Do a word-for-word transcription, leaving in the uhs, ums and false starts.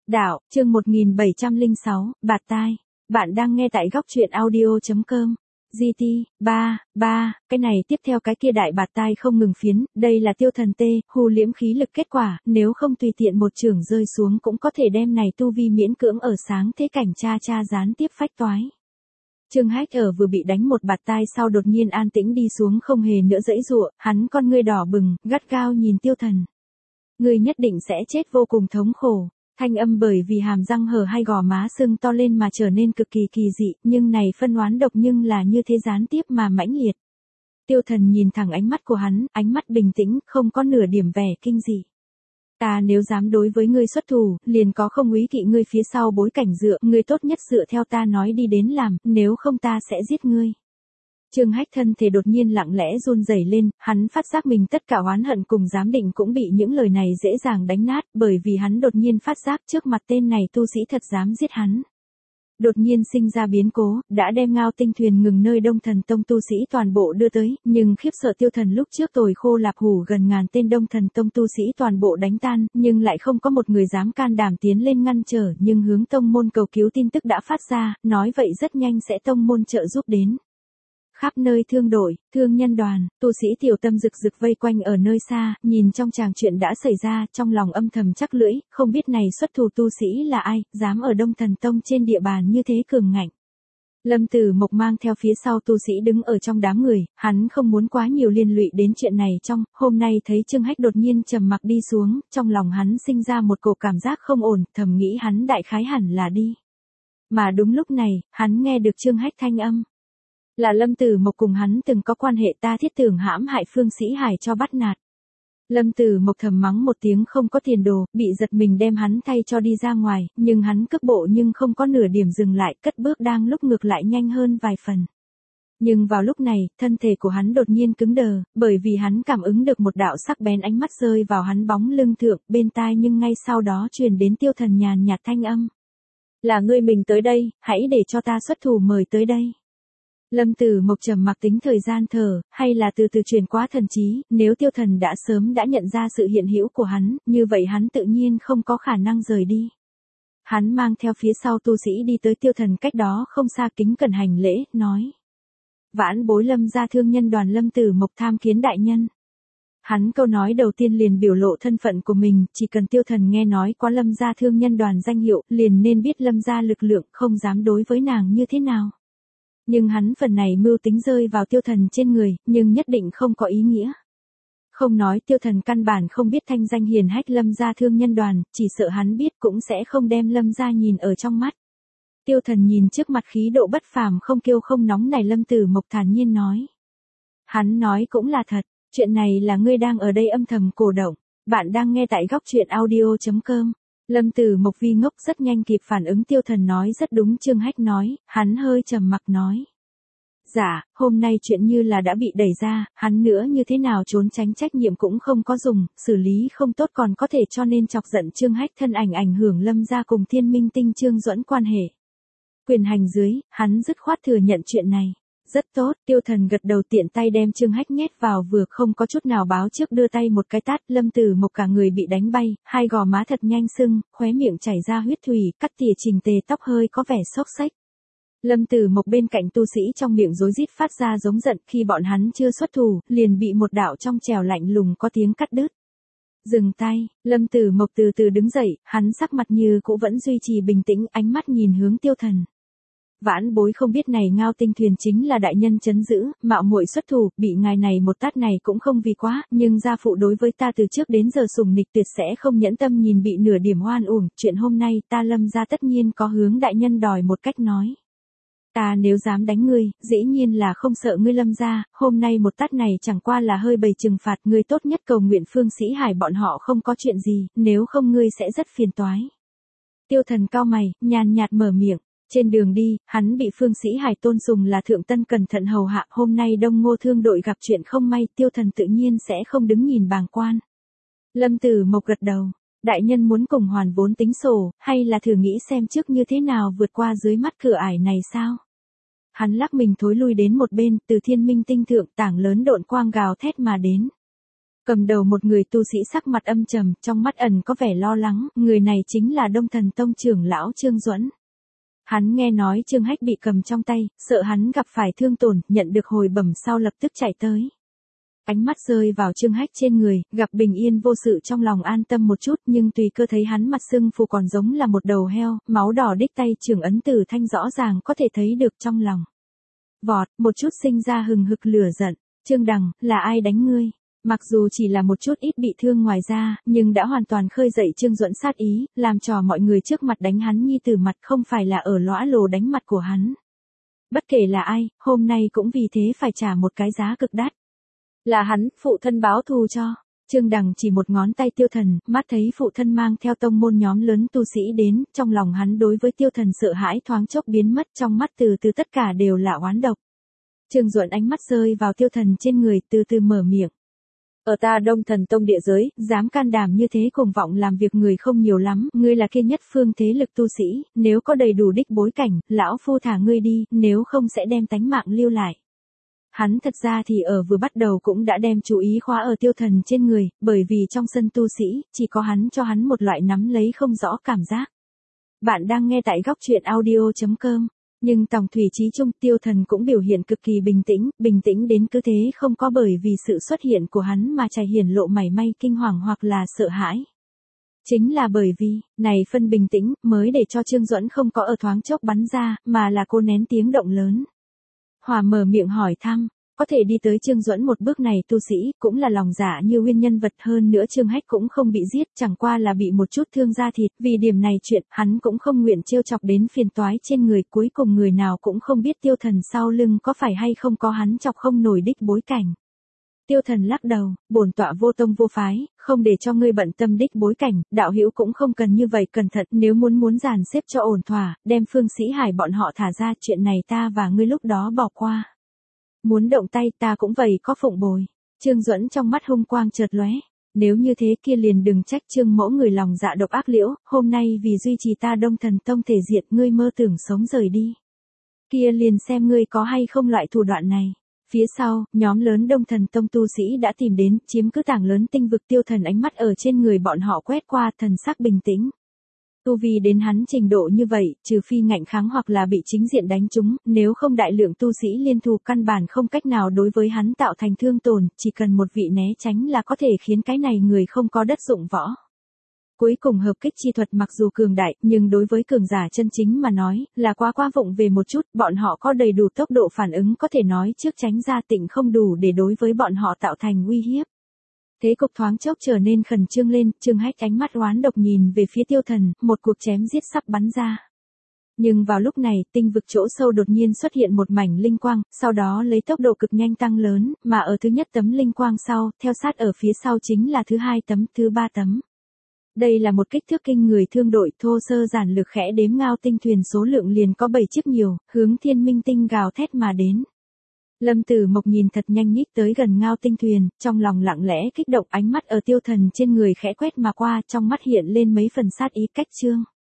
Đạo, chương một nghìn bảy trăm lẻ sáu, bạt tai. Bạn đang nghe tại góc truyện audio.com. giê tê, ba, ba, cái này tiếp theo cái kia đại bạt tai không ngừng phiến, đây là tiêu thần tê, hù liễm khí lực kết quả, nếu không tùy tiện một chưởng rơi xuống cũng có thể đem này tu vi miễn cưỡng ở sáng thế cảnh cha cha gián tiếp phách toái. Trương Hách ở vừa bị đánh một bạt tai sau đột nhiên an tĩnh đi xuống không hề nữa giãy giụa, hắn con ngươi đỏ bừng, gắt gao nhìn tiêu thần. Ngươi nhất định sẽ chết vô cùng thống khổ. Thanh âm bởi vì hàm răng hở hay gò má sưng to lên mà trở nên cực kỳ kỳ dị, nhưng này phân oán độc nhưng là như thế gián tiếp mà mãnh liệt. Tiêu thần nhìn thẳng ánh mắt của hắn, ánh mắt bình tĩnh, không có nửa điểm vẻ kinh dị. Ta nếu dám đối với ngươi xuất thủ, liền có không úy kỵ ngươi phía sau bối cảnh dựa, ngươi tốt nhất dựa theo ta nói đi đến làm, nếu không ta sẽ giết ngươi. Trương Hách thân thể đột nhiên lặng lẽ run rẩy lên, hắn phát giác mình tất cả oán hận cùng giám định cũng bị những lời này dễ dàng đánh nát, bởi vì hắn đột nhiên phát giác trước mặt tên này tu sĩ thật dám giết hắn. Đột nhiên sinh ra biến cố, đã đem ngao tinh thuyền ngừng nơi Đông Thần Tông tu sĩ toàn bộ đưa tới, nhưng khiếp sợ tiêu thần lúc trước tồi khô lạp hủ gần ngàn tên Đông Thần Tông tu sĩ toàn bộ đánh tan, nhưng lại không có một người dám can đảm tiến lên ngăn trở, nhưng hướng tông môn cầu cứu tin tức đã phát ra, nói vậy rất nhanh sẽ tông môn trợ giúp đến. Khắp nơi thương đội, thương nhân đoàn, tu sĩ tiểu tâm rực rực vây quanh ở nơi xa, nhìn trong tràng chuyện đã xảy ra, trong lòng âm thầm chắc lưỡi, không biết này xuất thủ tu sĩ là ai, dám ở Đông Thần Tông trên địa bàn như thế cường ngạnh. Lâm Tử Mộc mang theo phía sau tu sĩ đứng ở trong đám người, hắn không muốn quá nhiều liên lụy đến chuyện này trong, hôm nay thấy Trương Hách đột nhiên trầm mặc đi xuống, trong lòng hắn sinh ra một cổ cảm giác không ổn, thầm nghĩ hắn đại khái hẳn là đi. Mà đúng lúc này, hắn nghe được Trương Hách thanh âm. Là Lâm Tử Mộc cùng hắn từng có quan hệ, ta thiết tưởng hãm hại Phương Sĩ Hải cho bắt nạt. Lâm Tử Mộc thầm mắng một tiếng không có tiền đồ, bị giật mình đem hắn thay cho đi ra ngoài, nhưng hắn cước bộ nhưng không có nửa điểm dừng lại, cất bước đang lúc ngược lại nhanh hơn vài phần. Nhưng vào lúc này, thân thể của hắn đột nhiên cứng đờ, bởi vì hắn cảm ứng được một đạo sắc bén ánh mắt rơi vào hắn bóng lưng thượng, bên tai nhưng ngay sau đó truyền đến tiêu thần nhàn nhạt thanh âm. Là ngươi mình tới đây, hãy để cho ta xuất thủ mời tới đây. Lâm Tử Mộc trầm mặc tính thời gian thở, hay là từ từ truyền quá thần trí, nếu tiêu thần đã sớm đã nhận ra sự hiện hữu của hắn, như vậy hắn tự nhiên không có khả năng rời đi. Hắn mang theo phía sau tu sĩ đi tới tiêu thần cách đó không xa kính cẩn hành lễ, nói. Vãn bối Lâm gia thương nhân đoàn Lâm Tử Mộc tham kiến đại nhân. Hắn câu nói đầu tiên liền biểu lộ thân phận của mình, chỉ cần tiêu thần nghe nói qua Lâm gia thương nhân đoàn danh hiệu, liền nên biết Lâm gia lực lượng không dám đối với nàng như thế nào. Nhưng hắn phần này mưu tính rơi vào tiêu thần trên người, nhưng nhất định không có ý nghĩa. Không nói tiêu thần căn bản không biết thanh danh hiền hách Lâm gia thương nhân đoàn, chỉ sợ hắn biết cũng sẽ không đem Lâm gia nhìn ở trong mắt. Tiêu thần nhìn trước mặt khí độ bất phàm không kiêu không nóng này Lâm Tử Mộc thản nhiên nói. Hắn nói cũng là thật, chuyện này là ngươi đang ở đây âm thầm cổ động, bạn đang nghe tại góc truyện audio.com. Lâm Tử Mộc vi ngốc rất nhanh kịp phản ứng tiêu thần nói rất đúng Trương Hách nói, hắn hơi trầm mặc nói. Dạ, hôm nay chuyện như là đã bị đẩy ra, hắn nữa như thế nào trốn tránh trách nhiệm cũng không có dùng, xử lý không tốt còn có thể cho nên chọc giận Trương Hách thân ảnh ảnh hưởng Lâm gia cùng Thiên Minh Tinh Trương Duẫn quan hệ. Quyền hành dưới, hắn dứt khoát thừa nhận chuyện này. Rất tốt, tiêu thần gật đầu tiện tay đem Trương Hách nhét vào vừa không có chút nào báo trước đưa tay một cái tát, Lâm Tử Mộc cả người bị đánh bay, hai gò má thật nhanh sưng, khóe miệng chảy ra huyết thủy, cắt tỉa chỉnh tề tóc hơi có vẻ xốc xếch. Lâm Tử Mộc bên cạnh tu sĩ trong miệng rối rít phát ra giống giận khi bọn hắn chưa xuất thủ, liền bị một đạo trong trèo lạnh lùng có tiếng cắt đứt. Dừng tay, Lâm Tử Mộc từ từ đứng dậy, hắn sắc mặt như cũ vẫn duy trì bình tĩnh, ánh mắt nhìn hướng tiêu thần. Vãn bối không biết này ngao tinh thuyền chính là đại nhân trấn giữ, mạo muội xuất thủ, bị ngài này một tát này cũng không vì quá, nhưng gia phụ đối với ta từ trước đến giờ sủng nịch tuyệt sẽ không nhẫn tâm nhìn bị nửa điểm oan uổng, chuyện hôm nay ta Lâm gia tất nhiên có hướng đại nhân đòi một cách nói. Ta nếu dám đánh ngươi, dĩ nhiên là không sợ ngươi Lâm gia, hôm nay một tát này chẳng qua là hơi bày trừng phạt, ngươi tốt nhất cầu nguyện Phương Sĩ Hải bọn họ không có chuyện gì, nếu không ngươi sẽ rất phiền toái. Tiêu thần cao mày, nhàn nhạt mở miệng. Trên đường đi, hắn bị Phương Sĩ Hải tôn sùng là thượng tân cẩn thận hầu hạ, hôm nay Đông Ngô thương đội gặp chuyện không may, tiêu thần tự nhiên sẽ không đứng nhìn bàng quan. Lâm Tử Mộc gật đầu, đại nhân muốn cùng hoàn vốn tính sổ, hay là thử nghĩ xem trước như thế nào vượt qua dưới mắt cửa ải này sao? Hắn lắc mình thối lui đến một bên, từ Thiên Minh Tinh thượng tảng lớn độn quang gào thét mà đến. Cầm đầu một người tu sĩ sắc mặt âm trầm, trong mắt ẩn có vẻ lo lắng, người này chính là Đông Thần Tông trưởng lão Trương Duẫn. Hắn nghe nói Trương Hách bị cầm trong tay, sợ hắn gặp phải thương tổn, nhận được hồi bẩm sau lập tức chạy tới. Ánh mắt rơi vào Trương Hách trên người, gặp bình yên vô sự trong lòng an tâm một chút, nhưng tùy cơ thấy hắn mặt sưng phù còn giống là một đầu heo, máu đỏ đích tay trưởng ấn Tử Thanh rõ ràng có thể thấy được trong lòng. Vọt, một chút sinh ra hừng hực lửa giận, Trương Đằng, là ai đánh ngươi? Mặc dù chỉ là một chút ít bị thương ngoài ra, nhưng đã hoàn toàn khơi dậy Trương Duẫn sát ý, làm trò mọi người trước mặt đánh hắn nhi tử mặt không phải là ở lõa lồ đánh mặt của hắn. Bất kể là ai, hôm nay cũng vì thế phải trả một cái giá cực đắt. Là hắn, phụ thân báo thù cho. Trương Đằng chỉ một ngón tay Tiêu Thần, mắt thấy phụ thân mang theo tông môn nhóm lớn tu sĩ đến, trong lòng hắn đối với Tiêu Thần sợ hãi thoáng chốc biến mất, trong mắt từ từ tất cả đều là oán độc. Trương Duẫn ánh mắt rơi vào Tiêu Thần trên người, từ từ mở miệng. Ở ta Đông Thần Tông địa giới, dám can đảm như thế cuồng vọng làm việc người không nhiều lắm, ngươi là kia nhất phương thế lực tu sĩ, nếu có đầy đủ đích bối cảnh, lão phu thả ngươi đi, nếu không sẽ đem tánh mạng lưu lại. Hắn thật ra thì ở vừa bắt đầu cũng đã đem chú ý khóa ở Tiêu Thần trên người, bởi vì trong sân tu sĩ, chỉ có hắn cho hắn một loại nắm lấy không rõ cảm giác. Bạn đang nghe tại góc truyện audio chấm com. Nhưng tổng thủy chí chung Tiêu Thần cũng biểu hiện cực kỳ bình tĩnh, bình tĩnh đến cứ thế không có bởi vì sự xuất hiện của hắn mà chảy hiển lộ mảy may kinh hoàng hoặc là sợ hãi. Chính là bởi vì, này phân bình tĩnh, mới để cho Trương Duẫn không có ở thoáng chốc bắn ra, mà là cô nén tiếng động lớn. Hòa mở miệng hỏi thăm, có thể đi tới Trương Duẫn một bước này tu sĩ, cũng là lòng dạ như nguyên nhân vật hơn nữa Trương Hách cũng không bị giết, chẳng qua là bị một chút thương da thịt, vì điểm này chuyện, hắn cũng không nguyện trêu chọc đến phiền toái trên người, cuối cùng người nào cũng không biết Tiêu Thần sau lưng có phải hay không có hắn chọc không nổi đích bối cảnh. Tiêu Thần lắc đầu, bổn tọa vô tông vô phái, không để cho ngươi bận tâm đích bối cảnh, đạo hữu cũng không cần như vậy cẩn thận, nếu muốn muốn dàn xếp cho ổn thỏa, đem Phương Sĩ Hải bọn họ thả ra, chuyện này ta và ngươi lúc đó bỏ qua. Muốn động tay ta cũng vậy có phụng bồi. Trương Duẫn trong mắt hung quang chợt lóe. Nếu như thế kia liền đừng trách Trương mẫu người lòng dạ độc ác liễu, hôm nay vì duy trì ta Đông Thần Tông thể diện ngươi mơ tưởng sống rời đi. Kia liền xem ngươi có hay không loại thủ đoạn này. Phía sau, nhóm lớn Đông Thần Tông tu sĩ đã tìm đến, chiếm cứ tảng lớn tinh vực Tiêu Thần ánh mắt ở trên người bọn họ quét qua, thần sắc bình tĩnh. Tu vi đến hắn trình độ như vậy, trừ phi ngạnh kháng hoặc là bị chính diện đánh trúng, nếu không đại lượng tu sĩ liên thủ căn bản không cách nào đối với hắn tạo thành thương tổn, chỉ cần một vị né tránh là có thể khiến cái này người không có đất dụng võ. Cuối cùng hợp kích chi thuật mặc dù cường đại, nhưng đối với cường giả chân chính mà nói, là quá quá vụng về một chút, bọn họ có đầy đủ tốc độ phản ứng có thể nói trước tránh ra tịnh không đủ để đối với bọn họ tạo thành uy hiếp. Thế cục thoáng chốc trở nên khẩn trương lên, Trương Hách ánh mắt oán độc nhìn về phía Tiêu Thần, một cuộc chém giết sắp bắn ra. Nhưng vào lúc này, tinh vực chỗ sâu đột nhiên xuất hiện một mảnh linh quang, sau đó lấy tốc độ cực nhanh tăng lớn, mà ở thứ nhất tấm linh quang sau, theo sát ở phía sau chính là thứ hai tấm, thứ ba tấm. Đây là một kích thước kinh người thương đội, thô sơ giản lược khẽ đếm ngao tinh thuyền số lượng liền có bảy chiếc nhiều, hướng Thiên Minh Tinh gào thét mà đến. Lâm Tử Mộc nhìn thật nhanh nhích tới gần ngao tinh thuyền, trong lòng lặng lẽ kích động, ánh mắt ở Tiêu Thần trên người khẽ quét mà qua, trong mắt hiện lên mấy phần sát ý cách trương.